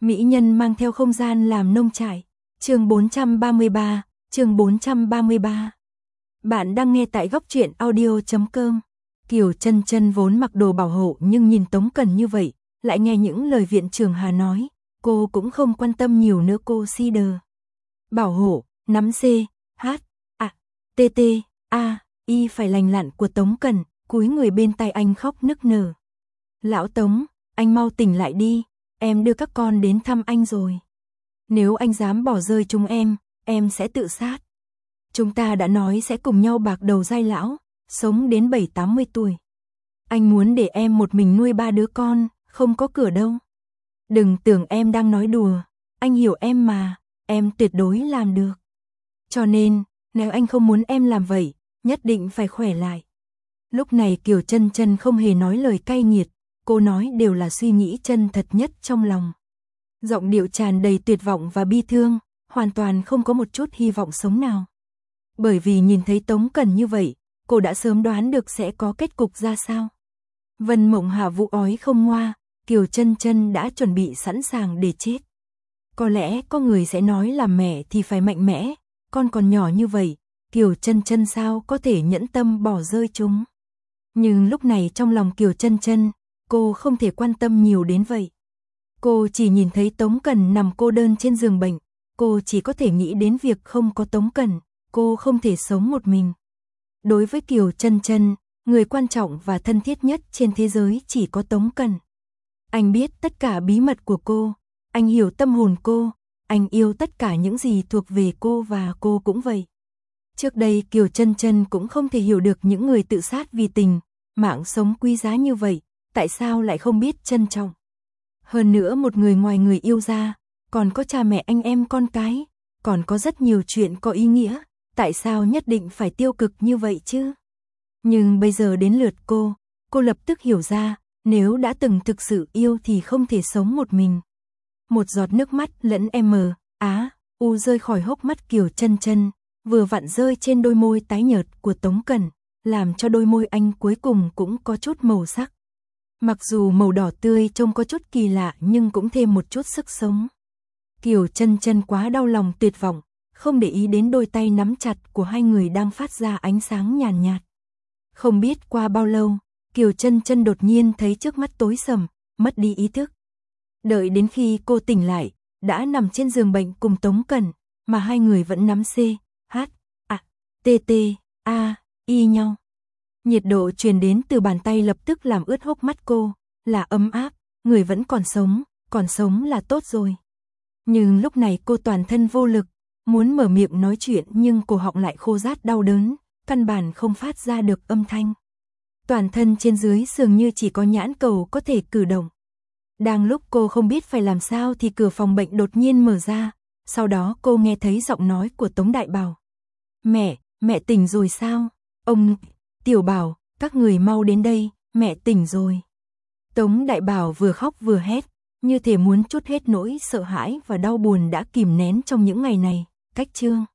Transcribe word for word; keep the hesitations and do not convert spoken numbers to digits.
Mỹ nhân mang theo không gian làm nông trại. Chương bốn trăm ba mươi ba, chương bốn trăm ba mươi ba. Bạn đang nghe tại góc truyện audio chấm com. Kiều Chân Chân vốn mặc đồ bảo hộ nhưng nhìn Tống Cần như vậy, lại nghe những lời viện trưởng Hà nói, cô cũng không quan tâm nhiều nữa. Cô si đờ. Bảo hộ, nắm C, H, A, T T, A, Y phải lành lặn của Tống Cần, cúi người bên tay anh khóc nức nở. Lão Tống, anh mau tỉnh lại đi, em đưa các con đến thăm anh rồi. Nếu anh dám bỏ rơi chúng em, em sẽ tự sát. Chúng ta đã nói sẽ cùng nhau bạc đầu giai lão, sống đến bảy tám mươi tuổi. Anh muốn để em một mình nuôi ba đứa con, không có cửa đâu. Đừng tưởng em đang nói đùa, anh hiểu em mà, em tuyệt đối làm được. Cho nên, nếu anh không muốn em làm vậy, nhất định phải khỏe lại. Lúc này Kiều Chân Chân không hề nói lời cay nghiệt, cô nói đều là suy nghĩ chân thật nhất trong lòng. Giọng điệu tràn đầy tuyệt vọng và bi thương, hoàn toàn không có một chút hy vọng sống nào. Bởi vì nhìn thấy Tống Cần như vậy, cô đã sớm đoán được sẽ có kết cục ra sao. Vân Mộng Hạ vụ ói không ngoa, Kiều Chân Chân đã chuẩn bị sẵn sàng để chết. Có lẽ có người sẽ nói là mẹ thì phải mạnh mẽ, con còn nhỏ như vậy, Kiều Chân Chân sao có thể nhẫn tâm bỏ rơi chúng. Nhưng lúc này trong lòng Kiều Chân Chân, cô không thể quan tâm nhiều đến vậy. Cô chỉ nhìn thấy Tống Cần nằm cô đơn trên giường bệnh, cô chỉ có thể nghĩ đến việc không có Tống Cần, cô không thể sống một mình. Đối với Kiều Chân Chân, người quan trọng và thân thiết nhất trên thế giới chỉ có Tống Cần. Anh biết tất cả bí mật của cô, anh hiểu tâm hồn cô, anh yêu tất cả những gì thuộc về cô và cô cũng vậy. Trước đây Kiều Chân Chân cũng không thể hiểu được những người tự sát vì tình, mạng sống quý giá như vậy, tại sao lại không biết trân trọng. Hơn nữa một người ngoài người yêu ra, còn có cha mẹ anh em con cái, còn có rất nhiều chuyện có ý nghĩa, tại sao nhất định phải tiêu cực như vậy chứ? Nhưng bây giờ đến lượt cô, cô lập tức hiểu ra, nếu đã từng thực sự yêu thì không thể sống một mình. Một giọt nước mắt lẫn M, Á, U rơi khỏi hốc mắt Kiều Chân Chân, vừa vặn rơi trên đôi môi tái nhợt của Tống Cần, làm cho đôi môi anh cuối cùng cũng có chút màu sắc. Mặc dù màu đỏ tươi trông có chút kỳ lạ nhưng cũng thêm một chút sức sống. Kiều Chân Chân quá đau lòng tuyệt vọng, không để ý đến đôi tay nắm chặt của hai người đang phát ra ánh sáng nhàn nhạt, nhạt. Không biết qua bao lâu, Kiều Chân Chân đột nhiên thấy trước mắt tối sầm, mất đi ý thức. Đợi đến khi cô tỉnh lại, đã nằm trên giường bệnh cùng Tống Cần, mà hai người vẫn nắm C, H, A, T T, A, Y nhau. Nhiệt độ truyền đến từ bàn tay lập tức làm ướt hốc mắt cô, là ấm áp, người vẫn còn sống, còn sống là tốt rồi. Nhưng lúc này cô toàn thân vô lực, muốn mở miệng nói chuyện nhưng cổ họng lại khô rát đau đớn, căn bản không phát ra được âm thanh. Toàn thân trên dưới dường như chỉ có nhãn cầu có thể cử động. Đang lúc cô không biết phải làm sao thì cửa phòng bệnh đột nhiên mở ra, sau đó cô nghe thấy giọng nói của Tống Đại Bảo. Mẹ, mẹ tỉnh rồi sao? Ông, Tiểu Bảo, các người mau đến đây, mẹ tỉnh rồi. Tống Đại Bảo vừa khóc vừa hét, như thể muốn trút hết nỗi sợ hãi và đau buồn đã kìm nén trong những ngày này. Cách chương